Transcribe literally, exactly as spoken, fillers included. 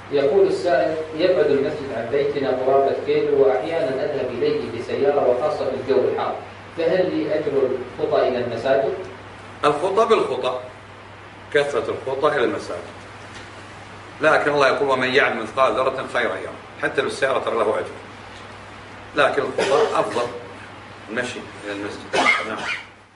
يقول السائل: يبعد المسجد عن بيتنا قرابة كيلو، وأحيانا أذهب إليه بسيارة وخاصة في الجو الحار، فهل لي أجر الخطى إلى المساجد؟ الخطى بالخطى، كثرة الخطى إلى المساجد، لكن الله يقول: ومن يعمل مثقال ذرة خيرا يره، حتى بالسيارة ترى له أجر، لكن الخطى أفضل المشي إلى المسجد. نعم.